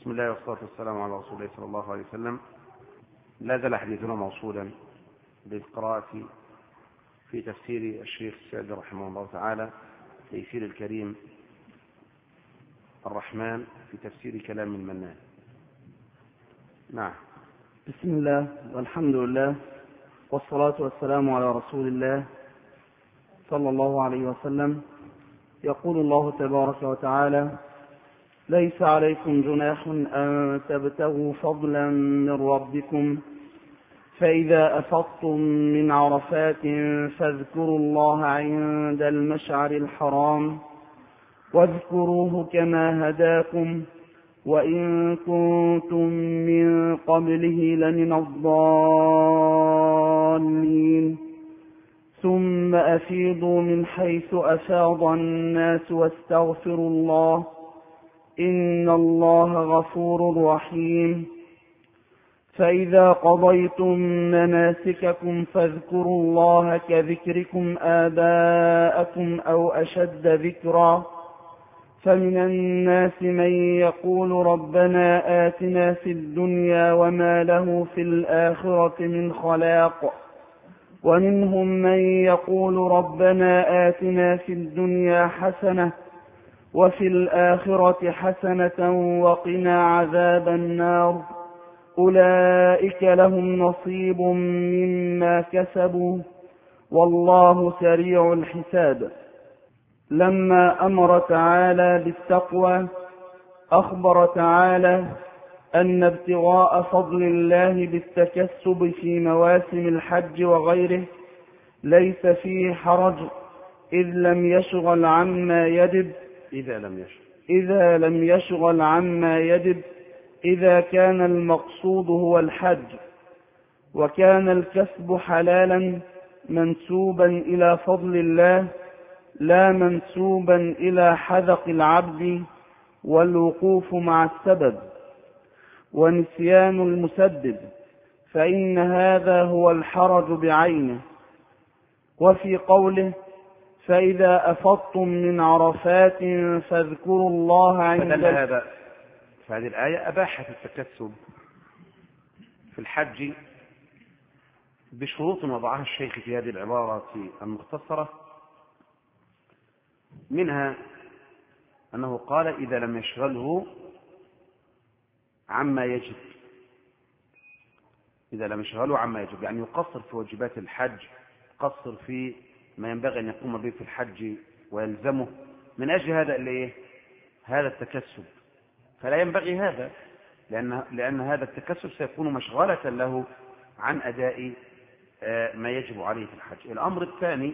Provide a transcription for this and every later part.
بسم الله والصلاة والسلام على رسول الله صلى الله عليه وسلم. لا زال حديثنا موصولا بالقراءة في تفسير الشيخ السعدي رحمه الله تعالى، تيسير الكريم الرحمن في تفسير كلام المنان. نعم. بسم الله والحمد لله والصلاة والسلام على رسول الله صلى الله عليه وسلم. يقول الله تبارك وتعالى: ليس عليكم جناح أن تبتغوا فضلا من ربكم فإذا أفضتم من عرفات فاذكروا الله عند المشعر الحرام واذكروه كما هداكم وإن كنتم من قبله لمن الضالين ثم أفيضوا من حيث أفاض الناس واستغفروا الله إن الله غفور رحيم. فإذا قضيتم مناسككم فاذكروا الله كذكركم آباءكم أو أشد ذكرا، فمن الناس من يقول ربنا آتنا في الدنيا وما له في الآخرة من خلاق، ومنهم من يقول ربنا آتنا في الدنيا حسنة وفي الآخرة حسنة وقنا عذاب النار، أولئك لهم نصيب مما كسبوا والله سريع الحساب. لما أمر تعالى بالتقوى أخبر تعالى أن ابتغاء فضل الله بالتكسب في مواسم الحج وغيره ليس فيه حرج إذ لم يشغل عما يجب إذا كان المقصود هو الحج، وكان الكسب حلالا منسوبا إلى فضل الله لا منسوبا إلى حذق العبد والوقوف مع السبب ونسيان المسبب، فإن هذا هو الحرج بعينه. وفي قوله فإذا أفضتم من عرفات فاذكروا الله عند هذا فهذه الآية أباحت التكسب في الحج بشروط وضعها الشيخ في هذه العبارة المختصرة، منها أنه قال إذا لم يشغله عما يجب، يعني يقصر في واجبات الحج، يقصر في ما ينبغي أن يقوم به في الحج ويلزمه من أجل هذا التكسب، فلا ينبغي هذا، لأن هذا التكسب سيكون مشغلة له عن أداء ما يجب عليه في الحج. الأمر الثاني: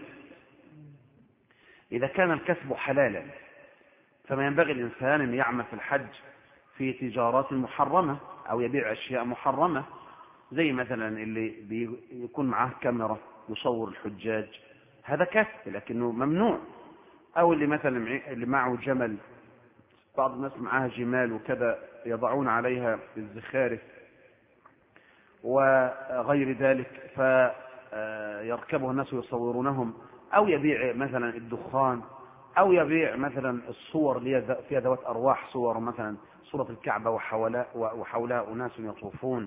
إذا كان الكسب حلالا فما ينبغي الإنسان أن يعمل في الحج في تجارات محرمة أو يبيع أشياء محرمة، زي مثلا اللي بيكون معه كاميرا يصور الحجاج، هذا كسب لكنه ممنوع، أو اللي مثلا اللي معه جمل، بعض الناس معها جمال وكذا يضعون عليها الزخارف وغير ذلك فيركبها الناس ويصورونهم، أو يبيع مثلا الدخان، أو يبيع مثلا الصور اللي فيها ذوات أرواح، صور مثلا صورة الكعبة وحولها أناس يطوفون،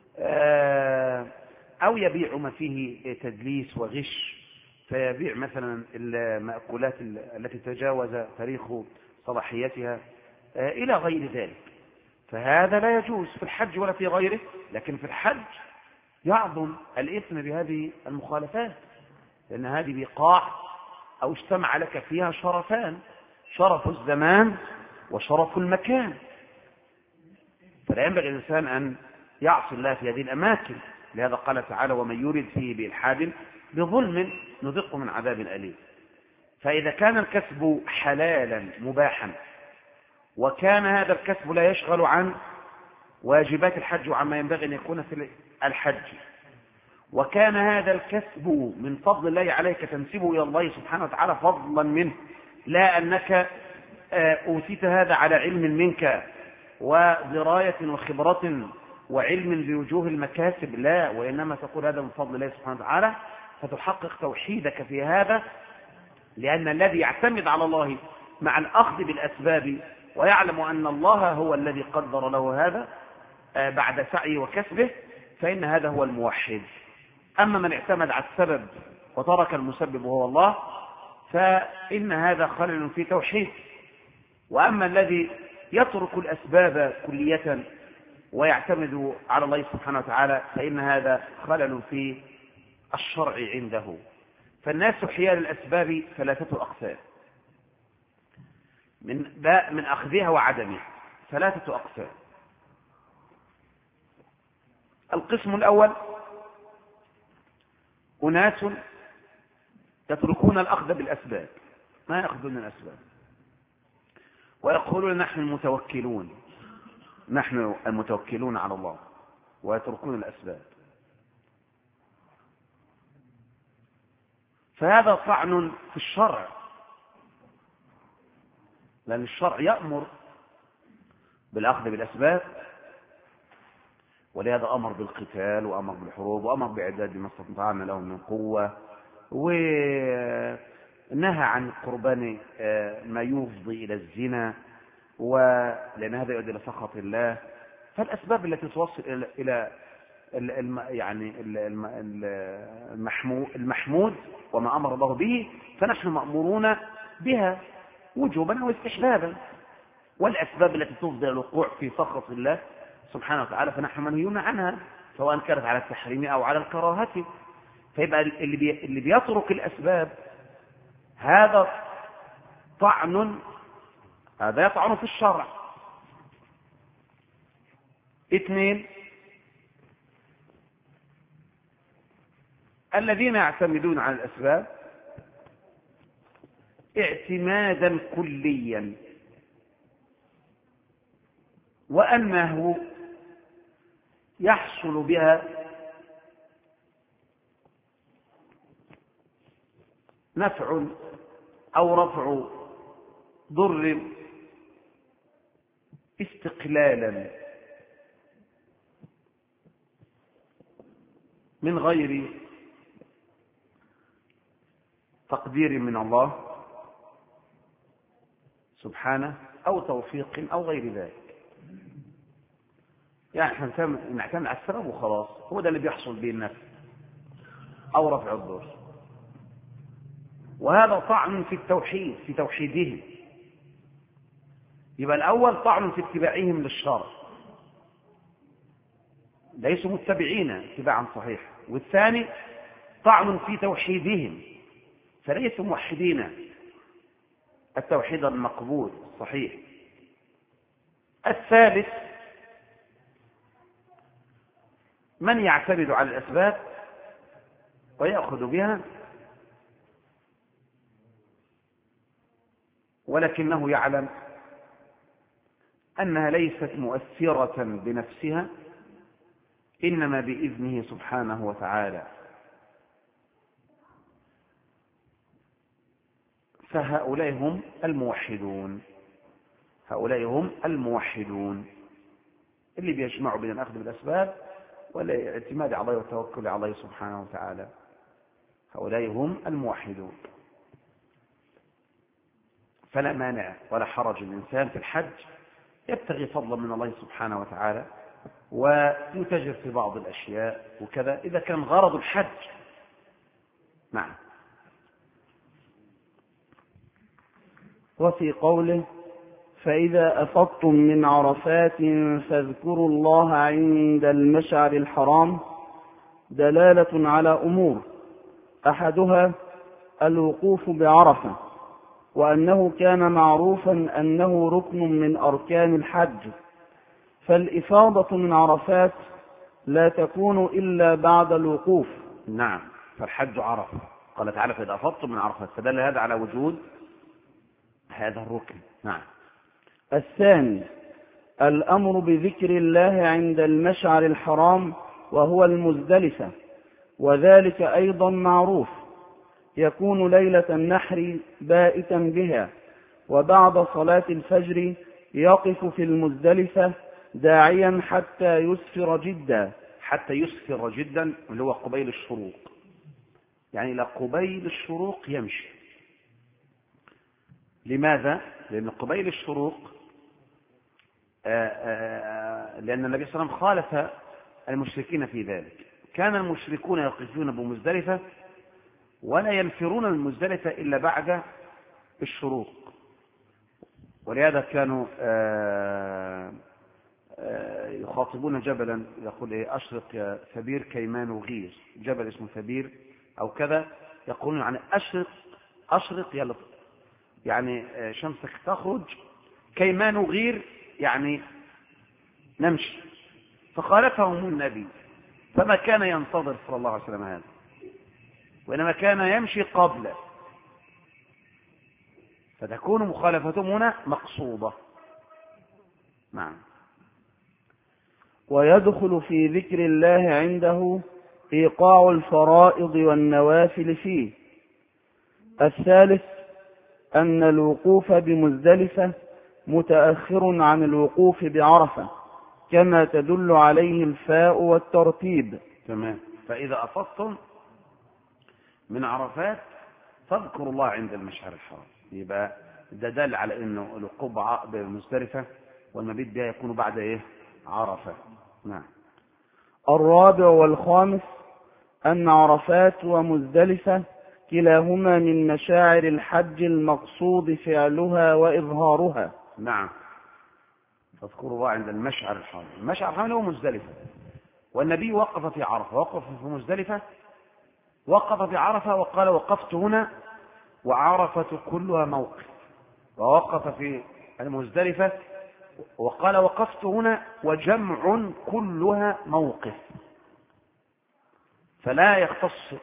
أو يبيع ما فيه تدليس وغش، فيبيع مثلا المأكولات التي تجاوز تاريخ صلاحيتها إلى غير ذلك، فهذا لا يجوز في الحج ولا في غيره. لكن في الحج يعظم الإثم بهذه المخالفات، لأن هذه بقاع أو اجتمع لك فيها شرفان: شرف الزمان وشرف المكان، فلا ينبغي الإنسان أن يعصي الله في هذه الأماكن. لهذا قال تعالى: ومن يرد فيه بإلحاد بظلم نذقه من عذاب أليم. فإذا كان الكسب حلالا مباحا، وكان هذا الكسب لا يشغل عن واجبات الحج وعما ينبغي أن يكون في الحج، وكان هذا الكسب من فضل الله عليك تنسبه إلى الله سبحانه وتعالى فضلا منه، لا أنك أوتيت هذا على علم منك ودراية وخبرة وعلم بوجوه المكاسب، لا، وإنما تقول هذا من فضل الله سبحانه وتعالى، فتحقق توحيدك في هذا، لأن الذي يعتمد على الله مع الأخذ بالأسباب ويعلم أن الله هو الذي قدر له هذا بعد سعيه وكسبه، فإن هذا هو الموحد. أما من اعتمد على السبب وترك المسبب وهو الله، فإن هذا خلل في توحيد. وأما الذي يترك الأسباب كلية ويعتمد على الله سبحانه وتعالى، فإن هذا خلل في الشرع عنده. فالناس حيال الأسباب ثلاثة أقسام، من أخذها وعدمها ثلاثة أقسام. القسم الأول أناس يتركون الأخذ بالأسباب، ما يأخذون الأسباب، ويقولون نحن المتوكلون على الله، ويتركون الأسباب. فهذا طعن في الشرع، لأن الشرع يأمر بالأخذ بالأسباب، ولهذا أمر بالقتال وأمر بالحروب وأمر بإعداد ما استطعنا له من قوة، ونهى عن قربان ما يفضي إلى الزنا، ولأن هذا يؤدي إلى سخط الله. فالأسباب التي توصل إلى يعني المحمود وما أمر الله به، فنحن مأمورون بها وجوبا واستحبابا. والأسباب التي تفضي إلى الوقوع في سخط الله سبحانه وتعالى فنحن منهيون عنها، سواء كانت على التحريم أو على الكراهة. فيبقى اللي بيترك الأسباب هذا يطعن في الشرع. اثنين، الذين يعتمدون على الأسباب اعتمادا كليا، وأنه يحصل بها نفع أو رفع ضر استقلالا من غير تقدير من الله سبحانه أو توفيق أو غير ذلك. يعني احنا نعتمد على السبب وخلاص، هو ده اللي بيحصل به النفع أو رفع الضر. وهذا طعن في التوحيد، في توحيدهم. يبقى الأول طعن في اتباعهم للشرع، ليسوا متبعين اتباعا صحيحا. والثاني طعن في توحيدهم، فليسوا موحدين التوحيد المقبول الصحيح. الثالث من يعتمد على الأسباب ويأخذ بها، ولكنه يعلم أنها ليست مؤثرة بنفسها، إنما بإذنه سبحانه وتعالى. فهؤلاء هم الموحدون، هؤلاء هم الموحدون اللي بيجمعوا بين الأخذ بالأسباب والاعتماد على الله والتوكل على الله سبحانه وتعالى. هؤلاء هم الموحدون. فلا مانع ولا حرج الإنسان في الحج يبتغي فضلا من الله سبحانه وتعالى ويتجر في بعض الأشياء وكذا، إذا كان غرض الحج. نعم. وفي قوله فإذا أفضتم من عرفات فاذكروا الله عند المشعر الحرام دلالة على أمور، أحدها الوقوف بعرفة، وأنه كان معروفا أنه ركن من أركان الحج، فالإفاضة من عرفات لا تكون إلا بعد الوقوف. نعم، فالحج عرفة، قال تعالى فإذا أفضتم من عرفات، فدل هذا على وجود هذا الركن. نعم. الثاني الأمر بذكر الله عند المشعر الحرام وهو المزدلفة، وذلك أيضا معروف، يكون ليلة النحر بائتا بها، وبعد صلاة الفجر يقف في المزدلفة داعيا حتى يسفر جدا. حتى يسفر جدا اللي هو قبيل الشروق، يعني إلى قبيل الشروق يمشي. لماذا؟ لأن قبيل الشروق لأن النبي صلى الله عليه وسلم خالف المشركين في ذلك. كان المشركون يقفون بمزدلفة ولا ينفرون من مزدلفة إلا بعد الشروق، ولهذا كانوا يخاطبون جبلا يقول أشرق يا ثبير كيمان وغير، جبل اسمه ثبير أو كذا، يقولون يعني أشرق يلا، يعني شمسك تخرج، كيمان وغير يعني نمشي. فخالفهم النبي، فما كان ينتظر صلى الله عليه وسلم هذا، وإنما كان يمشي قبله، فتكون مخالفتهم هنا مقصودة. نعم. ويدخل في ذكر الله عنده إيقاع الفرائض والنوافل فيه. الثالث أن الوقوف بمزدلفة متأخر عن الوقوف بعرفة، كما تدل عليه الفاء والترتيب. تمام. فإذا أفضتم من عرفات فاذكروا الله عند المشعر الحرام، يبقى ده دل على انه الوقوف بمزدلفة والمبيت بها يكون بعد ايه؟ عرفة. نعم. الرابع والخامس أن عرفات ومزدلفة كلاهما من مشاعر الحج المقصود فعلها وإظهارها. نعم. فاذكروا الله عند المشعر الحرام. المشعر الحرام هو مزدلفة، والنبي وقف في عرفة، وقف في مزدلفة، وقف في عرفة وقال وقفت هنا وعرفة كلها موقف، ووقف في المزدلفة وقال وقفت هنا وجمع كلها موقف. فلا يختص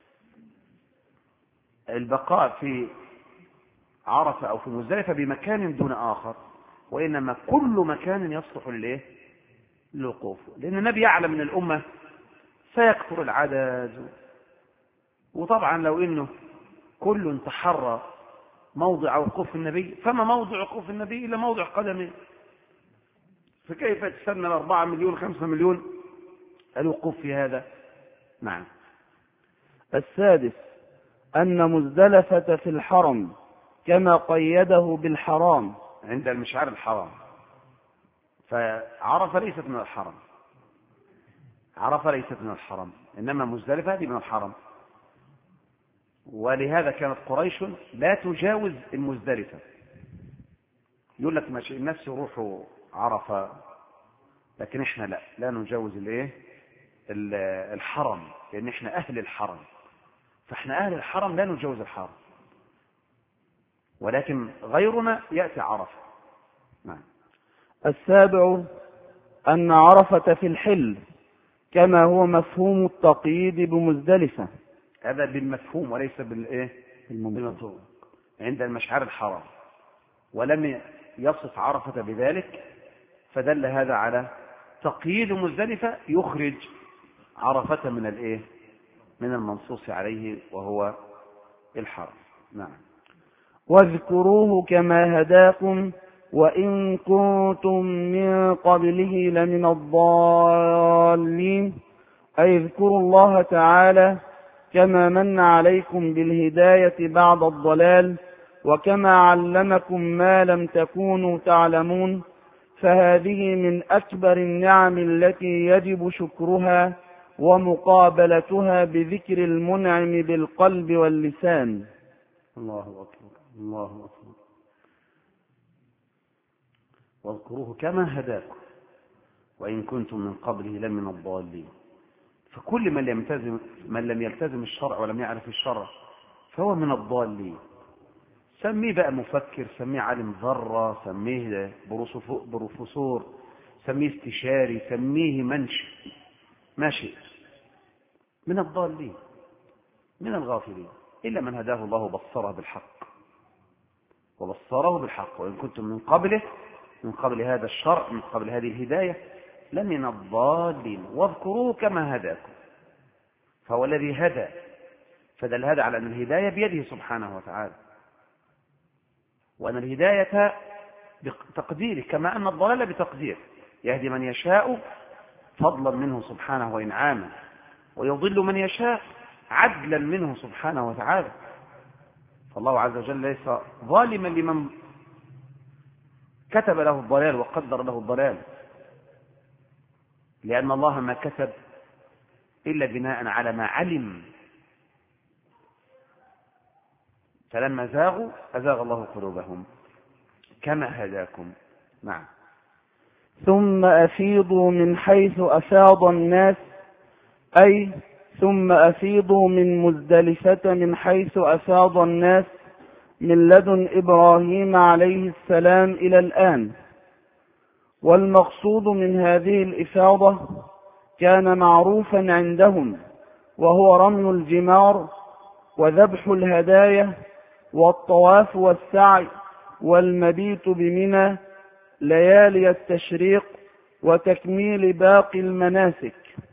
البقاء في عرفة أو في مزدلفة بمكان دون آخر، وإنما كل مكان يصلح للوقوف، لأن النبي يعلم من الأمة سيكثر العدد، وطبعا لو إنه كل تحرى موضع وقوف النبي فما موضع وقوف النبي إلا موضع قدمه، فكيف تستنى 4 مليون 5 مليون الوقوف في هذا؟ نعم. السادس أن مزدلفة في الحرم كما قيده بالحرام عند المشعر الحرام، فعرفة ليست من الحرم، عرفة ليست من الحرم، إنما مزدلفة هذه من الحرم. ولهذا كانت قريش لا تجاوز المزدلفة، يقول لك ماشي الناس يروحوا عرفة، لكن احنا لا نجاوز الايه؟ الحرم، لان احنا اهل الحرم، فاحنا اهل الحرم لا نجاوز الحرم، ولكن غيرنا يأتي عرفة. نعم. السابع أن عرفة في الحل كما هو مفهوم التقييد بمزدلفة، هذا بالمفهوم وليس بالايه؟ بالمنطوق عند المشعر الحرام، ولم يصف عرفة بذلك، فدل هذا على تقييد مزدلفة يخرج عرفة من الايه؟ من المنصوص عليه وهو الحرم. نعم. واذكروه كما هداكم وإن كنتم من قبله لمن الضالين، أي اذكروا الله تعالى كما من عليكم بالهداية بعد الضلال، وكما علمكم ما لم تكونوا تعلمون، فهذه من أكبر النعم التي يجب شكرها ومقابلتها بذكر المنعم بالقلب واللسان. الله أكبر، الله أكبر. واذكروه كما هداكم وإن كنتم من قبله لمن الضالين. فكل من لم يلتزم الشرع ولم يعرف الشرع فهو من الضالين. سميه بقى مفكر، سميه عالم ذرة، سميه بروفيسور، سميه استشاري، سميه ماشي، من الضالين، من الغافلين، إلا من هداه الله وبصره بالحق، وإن كنتم من قبل هذا الشرع، من قبل هذه الهداية لمن الضالين. واذكروه كما هداكم، فهو الذي هدى، فدل هذا على أن الهداية بيده سبحانه وتعالى، وأن الهداية بتقديره، كما أن الضلال بتقديره، يهدي من يشاء فضلا منه سبحانه وإنعاما، ويضل من يشاء عدلا منه سبحانه وتعالى. فالله عز وجل ليس ظالما لمن كتب له الضلال وقدر له الضلال، لأن الله ما كتب إلا بناء على ما علم، فلما زاغوا أزاغ الله قلوبهم كما هداكم. نعم. ثم أفيضوا من حيث أفاض الناس، أي ثم أفيضوا من مزدلفة من حيث أفاض الناس من لدن إبراهيم عليه السلام إلى الآن. والمقصود من هذه الإفاضة كان معروفا عندهم، وهو رمي الجمار وذبح الهدايا والطواف والسعي والمبيت بمنى ليالي التشريق وتكميل باقي المناسك.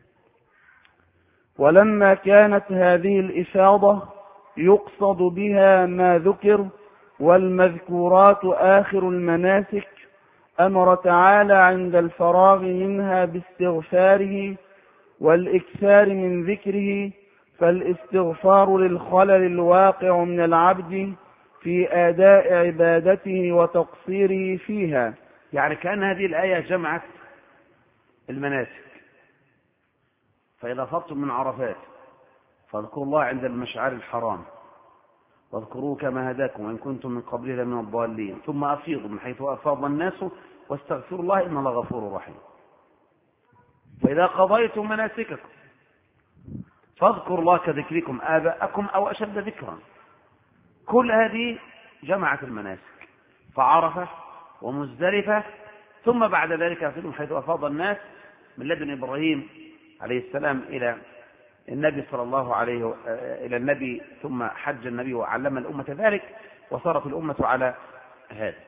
ولما كانت هذه الإفاضة يقصد بها ما ذكر والمذكورات آخر المناسك، أمر تعالى عند الفراغ منها باستغفاره والإكثار من ذكره، فالاستغفار للخلل الواقع من العبد في أداء عبادته وتقصيره فيها. يعني كأن هذه الآية جمعت المناسك، فإذا أفضتم من عرفات فاذكروا الله عند المشعر الحرام واذكروه كما هداكم وإن كنتم من قبله من الضالين، ثم أفيضوا من حيث أفاض الناس واستغفروا الله إن الله غفور رحيم. فإذا قضيتم مناسككم فاذكروا الله كذكركم آباءكم أو أشد ذكرا. كل هذه جمعت المناسك، فعرفة ومزدلفة، ثم بعد ذلك أفيضوا من حيث أفاض الناس من لدن إبراهيم عليه السلام إلى النبي صلى الله عليه إلى النبي، ثم حج النبي وعلم الأمة ذلك وصارت الأمة على هذا.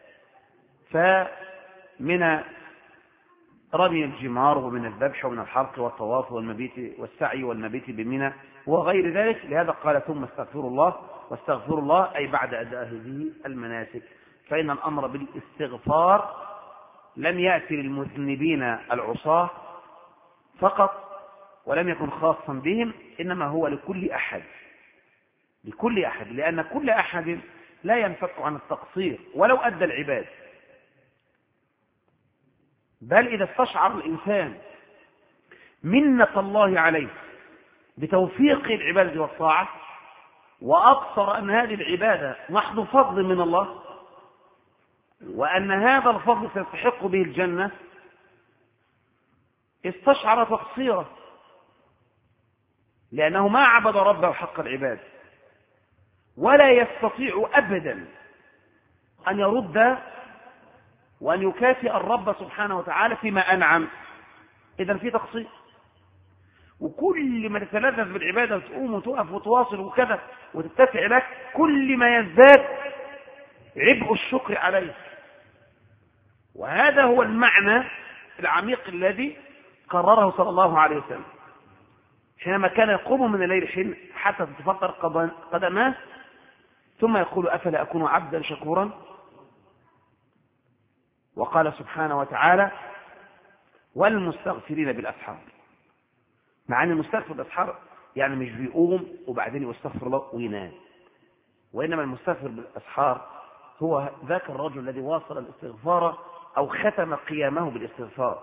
فمن رمي الجمار ومن الذبح ومن الحلق والطواف والمبيت والسعي والمبيت بمنى وغير ذلك. لهذا قال ثم استغفروا الله، واستغفروا الله أي بعد أداء هذه المناسك. فإن الأمر بالاستغفار لم يأتي للمذنبين العصاة فقط ولم يكن خاصا بهم، إنما هو لكل أحد، لكل أحد، لأن كل أحد لا ينفك عن التقصير ولو أدى العباد. بل إذا استشعر الإنسان منة الله عليه بتوفيق العبادة والطاعة وأبصر أن هذه العبادة محض فضل من الله وأن هذا الفضل سيستحق به الجنة، استشعر تقصيره، لأنه ما عبد ربه حق العباد ولا يستطيع أبدا أن يرد وأن يكافئ الرب سبحانه وتعالى فيما أنعم. إذن في تقصير، وكل ما تتلذذ بالعبادة وتقوم وتقف وتواصل وكذا وتتسع لك، كل ما يزداد عبء الشكر عليه. وهذا هو المعنى العميق الذي قرره صلى الله عليه وسلم حينما كان يقوم من الليل حين حتى تتفطر قدماه ثم يقول أفلا أكون عبدا شكورا. وقال سبحانه وتعالى والمستغفرين بالأسحار، مع أن المستغفر بالأسحار يعني مش بيقوم وبعدين يستغفر الله وينام، وإنما المستغفر بالأسحار هو ذاك الرجل الذي واصل الاستغفار أو ختم قيامه بالاستغفار،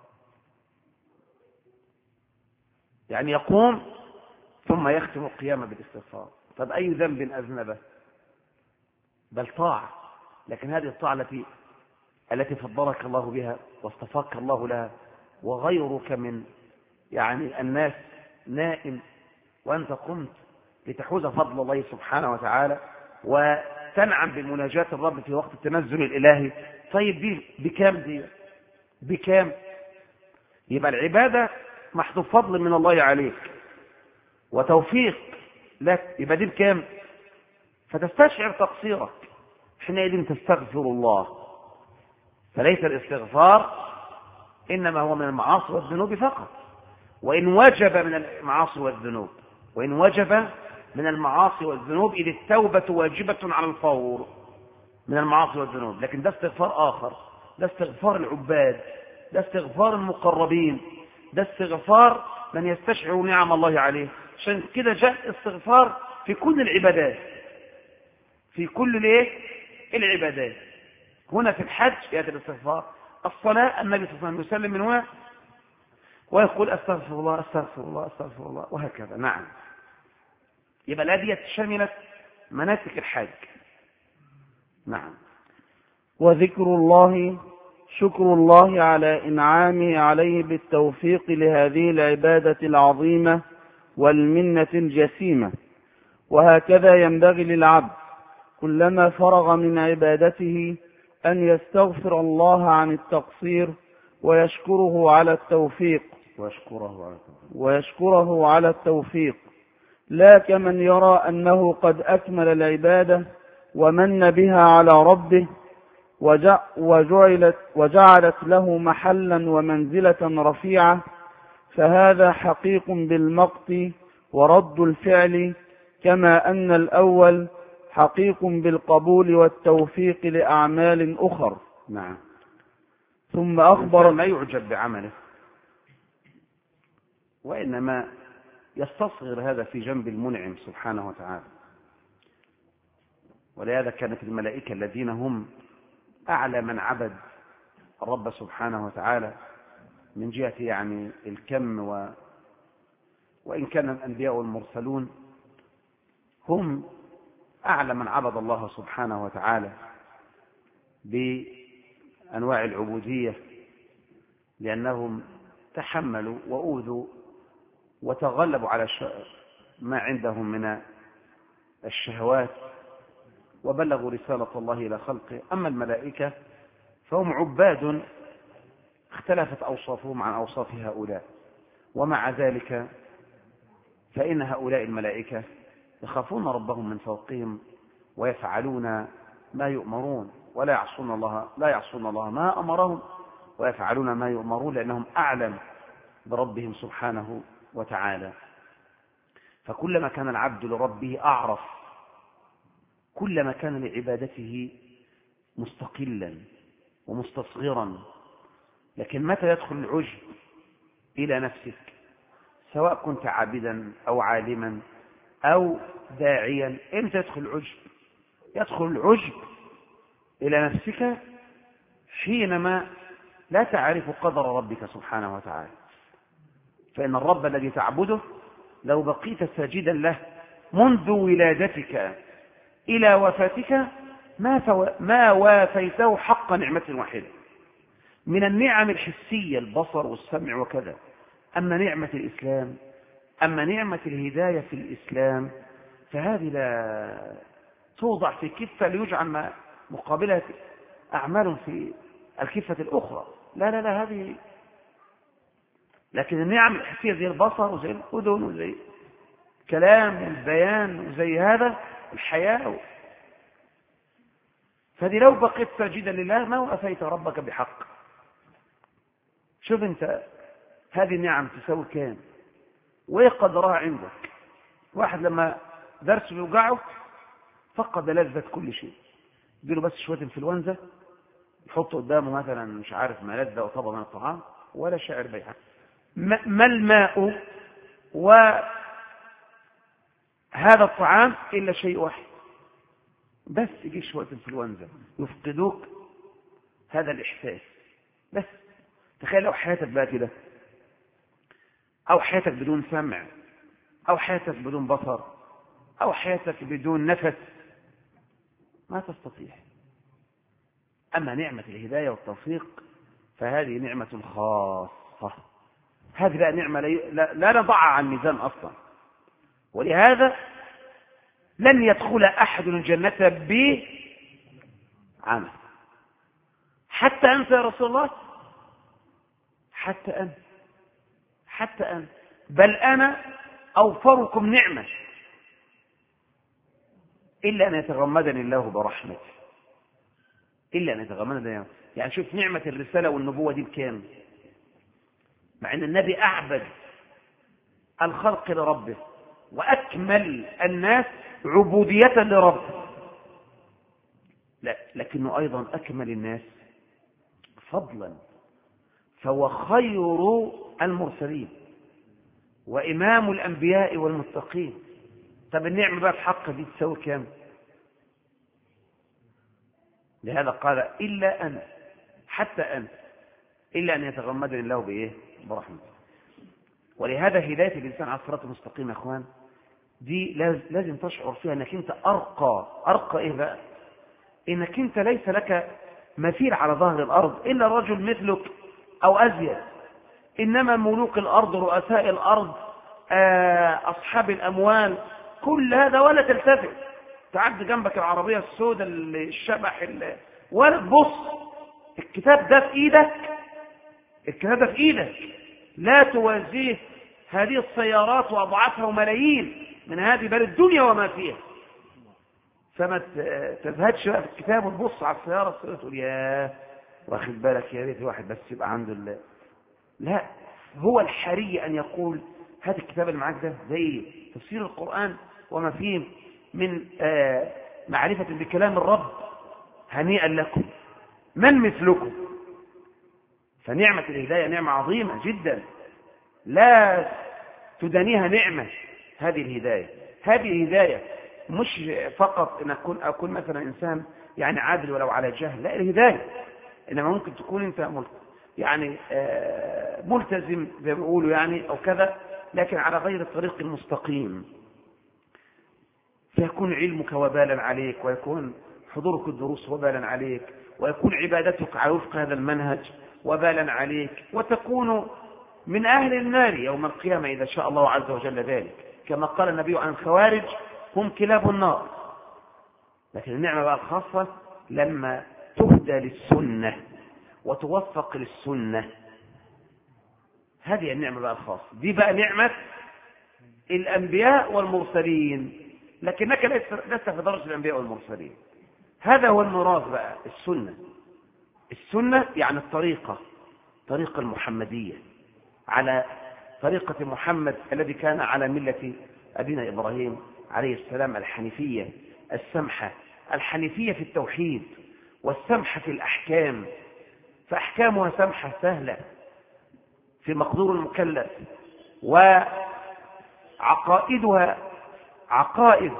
يعني يقوم ثم يختم القيام بالاستغفار. طب أي ذنب أذنبه؟ بل طاعة، لكن هذه الطاعة التي فضلك الله بها واصطفاك الله لها، وغيرك من يعني الناس نائم وأنت قمت لتحوز فضل الله سبحانه وتعالى وتنعم بمناجاة الرب في وقت التنزل الإلهي. طيب دي بكام؟ دي بكام؟ يبقى العبادة محض فضل من الله عليك وتوفيق لك، يبقى دي بكام؟ فتستشعر تقصيرك حينئذ تستغفر الله. فليس الاستغفار إنما هو من المعاصي والذنوب فقط، وإن وجب من المعاصي والذنوب، وإن وجب من المعاصي والذنوب إذ التوبة واجبة على الفور من المعاصي والذنوب، لكن ده استغفار آخر، ده استغفار العباد، ده استغفار المقربين، ده استغفار من يستشعر نعم الله عليه. عشان كده جاء استغفار في كل العبادات، في كل العبادات. هنا في الحج يأتي الاستغفار. الصلاة النبي صلى الله عليه وسلم يسلم من هنا ويقول أستغفر الله أستغفر الله أستغفر الله وهكذا. نعم، يبقى الآية شملت مناسك الحج. نعم. وذكر الله شكر الله على إنعامه عليه بالتوفيق لهذه العبادة العظيمة والمنة الجسيمة. وهكذا ينبغي للعبد كلما فرغ من عبادته أن يستغفر الله عن التقصير ويشكره على التوفيق لا كمن يرى أنه قد أكمل العبادة ومن بها على ربه وجعلت له محلا ومنزلة رفيعة، فهذا حقيق بالمقت ورد الفعل، كما أن الأول حقيق بالقبول والتوفيق لأعمال أخر. نعم. ثم أخبر ما يعجب بعمله، وإنما يستصغر هذا في جنب المنعم سبحانه وتعالى. ولهذا كانت الملائكة الذين هم أعلى من عبد الرب سبحانه وتعالى من جهة يعني الكم، وإن كان الأنبياء والمرسلون هم أعلى من عبد الله سبحانه وتعالى بأنواع العبودية، لأنهم تحملوا وأوذوا وتغلبوا على ما عندهم من الشهوات وبلغوا رسالة الله إلى خلقه. أما الملائكة فهم عباد اختلفت أوصافهم عن أوصاف هؤلاء، ومع ذلك فإن هؤلاء الملائكة يخافون ربهم من فوقهم ويفعلون ما يؤمرون ولا يعصون الله ما أمرهم ويفعلون ما يؤمرون، لأنهم أعلم بربهم سبحانه وتعالى. فكلما كان العبد لربه أعرف، كلما كان لعبادته مستقلا ومستصغرا. لكن متى يدخل العجب إلى نفسك، سواء كنت عابدا أو عالما أو داعيا، إمتى يدخل العجب؟ يدخل العجب إلى نفسك حينما لا تعرف قدر ربك سبحانه وتعالى. فإن الرب الذي تعبده لو بقيت ساجدا له منذ ولادتك إلى وفاتك ما وافيته حق نعمة واحدة من النعم الحسية، البصر والسمع وكذا. أما نعمة الإسلام، أما نعمة الهداية في الإسلام، فهذه لا توضع في كفة ليجعل مقابلة أعمال في الكفة الأخرى. لا لا لا، هذه. لكن النعم الحسية زي البصر وزي الأذن وزي كلام البيان وزي هذا الحياة، فهذه لو بقيت ساجدا لله ما وأفيت ربك بحق. شوف انت هذه النعم تساوي كام وايه قدرها عندك. واحد لما درسه يوجعه فقد لذة كل شيء، يديله بس شوية انفلونزا يحط قدامه مثلا مش عارف ملذة وطبق من الطعام ولا شاعر بيها. ما الماء وهذا الطعام إلا شيء واحد، بس يجي شوية انفلونزا يفقدوك هذا الإحساس. بس تخيل لو حياتك بقى كده، أو حياتك بدون سمع، أو حياتك بدون بصر، أو حياتك بدون نفس، ما تستطيع. أما نعمة الهداية والتوفيق فهذه نعمة خاصة، هذه بقى نعمة لا نضعها عن الميزان أصلا. ولهذا لن يدخل أحد الجنة بعمل، حتى أنت يا رسول الله، حتى أنت، بل أنا أوفركم نعمة إلا أن يتغمدني الله برحمته، إلا أن يتغمدني. يعني شوف نعمة الرسالة والنبوة دي بكام، مع أن النبي أعبد الخلق لربه وأكمل الناس عبودية لربه، لا لكنه أيضا أكمل الناس فضلا، فهو خير المرسلين وإمام الأنبياء والمتقين. طب النعمة بقى في حق دي تساوي كام؟ لهذا قال إلا أن، حتى أن، إلا أن يتغمدني الله بإيه؟ برحمته. ولهذا هداية الإنسان على الصراط المستقيم يا أخوان دي لازم تشعر فيها أنك أنت أرقى إيه بقى؟ إنك أنت ليس لك مثيل على ظهر الأرض إلا رجل مثلك أو أزيد، إنما ملوك الأرض، رؤساء الأرض، أصحاب الأموال، كل هذا ولا تلتفت. تعد جنبك العربية السوداء الشبح ولا تبص. الكتاب ده في إيدك، الكتاب ده في إيدك، لا توازيه هذه السيارات وأضعافها وملايين من هذه بل الدنيا وما فيها. فما تزهدش بقى في الكتاب وتبص على السيارة تقول يا واخد بالك يا ريت واحد بس يبقى عنده لا، هو الحري أن يقول هذا الكتاب اللي معاك ده زي تفسير القرآن وما فيه من معرفة بكلام الرب، هنيئا لكم من مثلكم. فنعمة الهداية نعمة عظيمة جدا لا تدانيها نعمة. هذه الهداية، هذه الهداية مش فقط أن أكون مثلا إنسان يعني عادل ولو على جهل، لا، الهداية إنما ممكن تكون أنت يعني ملتزم زي ما بيقولوا يعني أو كذا، لكن على غير الطريق المستقيم، فيكون علمك وبالا عليك، ويكون حضورك الدروس وبالا عليك، ويكون عبادتك على وفق هذا المنهج وبالا عليك، وتكون من أهل النار يوم القيامة إذا شاء الله عز وجل ذلك، كما قال النبي عن الخوارج هم كلاب النار. لكن النعمة بقى الخاصة لما تهدى للسنة وتوفق للسنة، هذه النعمة بقى الخاصة، دي بقى نعمة الأنبياء والمرسلين، لكنك لست في درجة الأنبياء والمرسلين. هذا هو المراد بقى، السنة. السنة يعني الطريقة المحمدية، على طريقة محمد الذي كان على ملة أبينا إبراهيم عليه السلام، الحنيفية السمحة، الحنيفية في التوحيد والسمحة في الأحكام، فأحكامها سمحة سهلة في مقدور المكلف، وعقائدها عقائد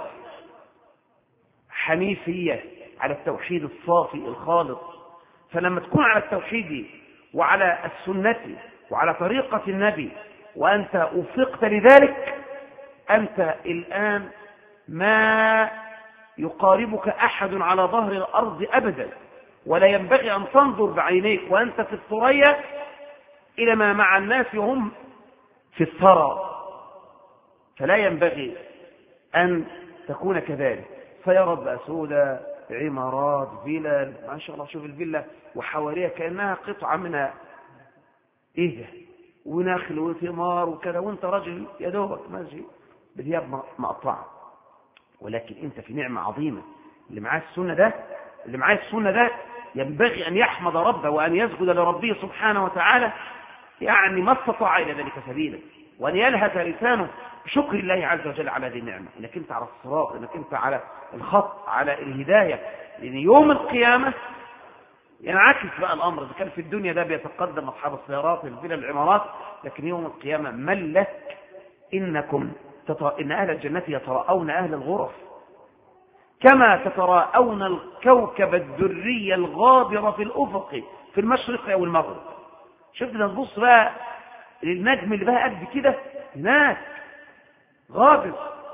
حنيفية على التوحيد الصافي الخالص. فلما تكون على التوحيد وعلى السنة وعلى طريقة النبي وأنت وفقت لذلك، أنت الآن ما يقاربك أحد على ظهر الأرض أبدا، ولا ينبغي أن تنظر بعينيك وأنت في الثريا إلى ما مع الناس وهم في الثرى، فلا ينبغي أن تكون كذلك. سيارات بقى سوداء، عمارات، فيلا، ما شاء الله، شوف الفيلا وحواليها كأنها قطعة منها إيه ده، ونخل وثمار وكذا، وانت راجل يا دوبك ماشي بثياب مقطعة، ولكن انت في نعمة عظيمة. اللي معاه السنة ده ينبغي أن يحمد ربه وأن يسجد لربه سبحانه وتعالى، يعني ما استطاع إلى ذلك سبيلا، وأن يلهث لسانه بشكر الله عز وجل على هذه النعمة، إنك أنت على الصراط، إنك أنت على الخط، على الهداية. لأن يوم القيامة ينعكس بقى الأمر، إذا كان في الدنيا ده بيتقدم أصحاب السيارات الفيلا العمارات، لكن يوم القيامة من لك إن أهل الجنة يتراءون أهل الغرف كما تتراءون الكوكب الدري الغابر في الأفق في المشرق أو المغرب. شفت ده، تبص بقى للنجم اللي بقى قد كده هناك غابر،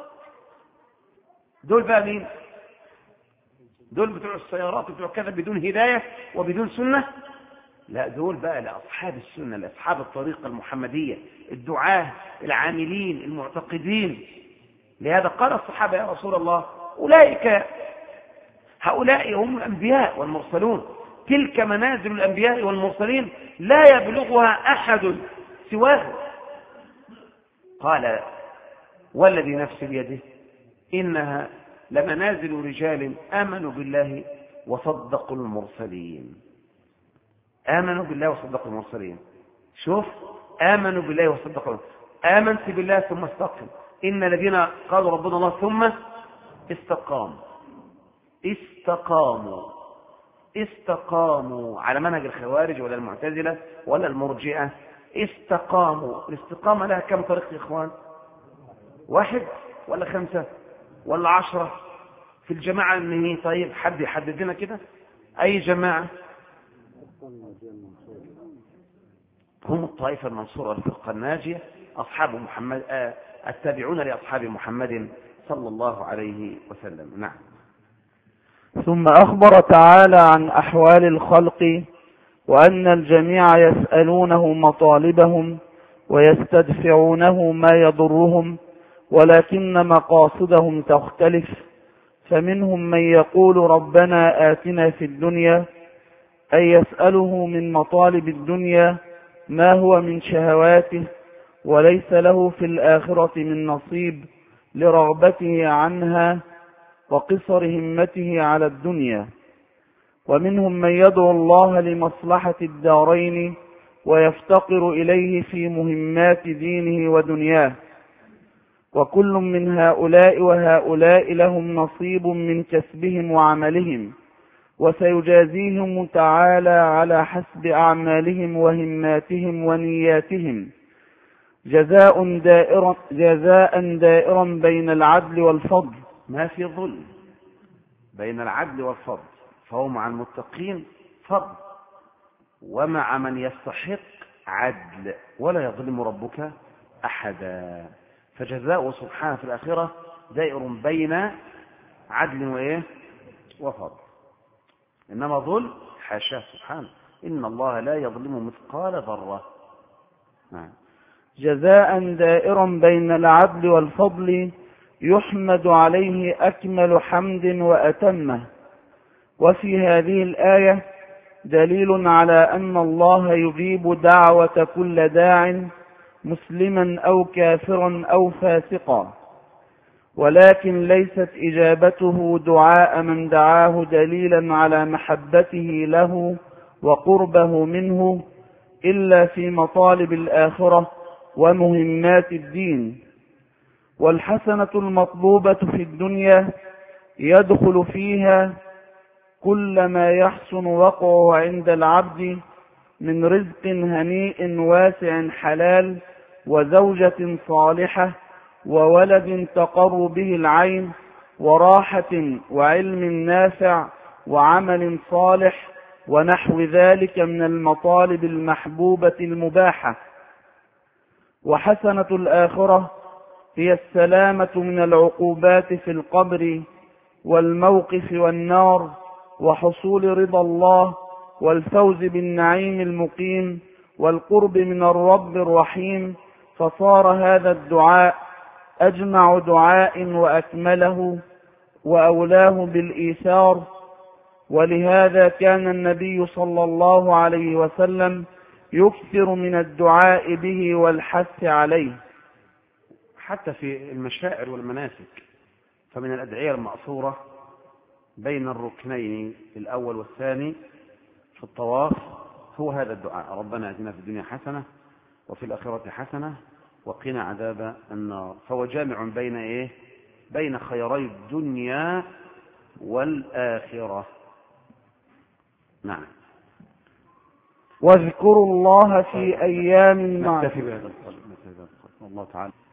دول بقى مين؟ دول بتوع السيارات بتوع كذا بدون هداية وبدون سنة؟ لا، دول بقى لأصحاب السنة، لأصحاب الطريقة المحمدية، الدعاة العاملين المعتقدين. لهذا قال الصحابة يا رسول الله هؤلاء هم الأنبياء والمرسلون، تلك منازل الأنبياء والمرسلين لا يبلغها أحد سواه. قال والذي نفسي بيده إنها لمنازل رجال آمنوا بالله وصدقوا المرسلين. آمنوا بالله وصدقوا المرسلين. شوف، آمنوا بالله وصدقوا، آمنت بالله ثم استقم، إن الذين قالوا ربنا الله ثم استقاموا على منهج الخوارج ولا المعتزلة ولا المرجئة، استقاموا. الاستقامة لها كم طريق يا إخوان؟ 1 ولا 5 ولا 10 في الجماعة؟ إنه طيب حد يحدد لنا كده؟ أي جماعة؟ هم الطائفة المنصورة الفرقة الناجية، أصحاب محمد، التابعون لأصحاب محمد صلى الله عليه وسلم. نعم. ثم أخبر تعالى عن أحوال الخلق وأن الجميع يسألونه مطالبهم ويستدفعونه ما يضرهم، ولكن مقاصدهم تختلف. فمنهم من يقول ربنا آتنا في الدنيا، أي يسأله من مطالب الدنيا ما هو من شهواته، وليس له في الآخرة من نصيب لرغبته عنها وقصر همته على الدنيا. ومنهم من يدعو الله لمصلحة الدارين ويفتقر إليه في مهمات دينه ودنياه. وكل من هؤلاء وهؤلاء لهم نصيب من كسبهم وعملهم، وسيجازيهم تعالى على حسب أعمالهم وهماتهم ونياتهم جزاء دائرا بين العدل والفضل. ما في ظلم، بين العدل والفضل، فهو مع المتقين فضل، ومع من يستحق عدل، ولا يظلم ربك أحدا. فجزاؤه سبحانه في الآخرة دائر بين عدل وإيه وفضل. إنما ظلم حاشاه سبحانه، إن الله لا يظلم مثقال ذرة. جزاء دائرا بين العدل والفضل يحمد عليه أكمل حمد وأتمه. وفي هذه الآية دليل على أن الله يجيب دعوة كل داع مسلما أو كافرا أو فاسقا، ولكن ليست إجابته دعاء من دعاه دليلا على محبته له وقربه منه إلا في مطالب الآخرة ومهمات الدين. والحسنة المطلوبة في الدنيا يدخل فيها كل ما يحسن وقعه عند العبد من رزق هنيء واسع حلال، وزوجة صالحة، وولد تقر به العين، وراحة وعلم نافع وعمل صالح، ونحو ذلك من المطالب المحبوبة المباحة. وحسنة الآخرة هي السلامة من العقوبات في القبر والموقف والنار، وحصول رضا الله، والفوز بالنعيم المقيم، والقرب من الرب الرحيم. فصار هذا الدعاء أجمع دعاء وأكمله وأولاه بالإيثار. ولهذا كان النبي صلى الله عليه وسلم يكثر من الدعاء به والحث عليه. حتى في المشاعر والمناسك، فمن الأدعية المأثورة بين الركنين الأول والثاني في الطواف هو هذا الدعاء: ربنا آتنا في الدنيا حسنة وفي الآخرة حسنة وقنا عذاب النار. فهو جامع بين إيه؟ بين خيري الدنيا والآخرة. نعم. واذكروا الله في أيام معدودة. نكتفي بهذا القدر. الله تعالى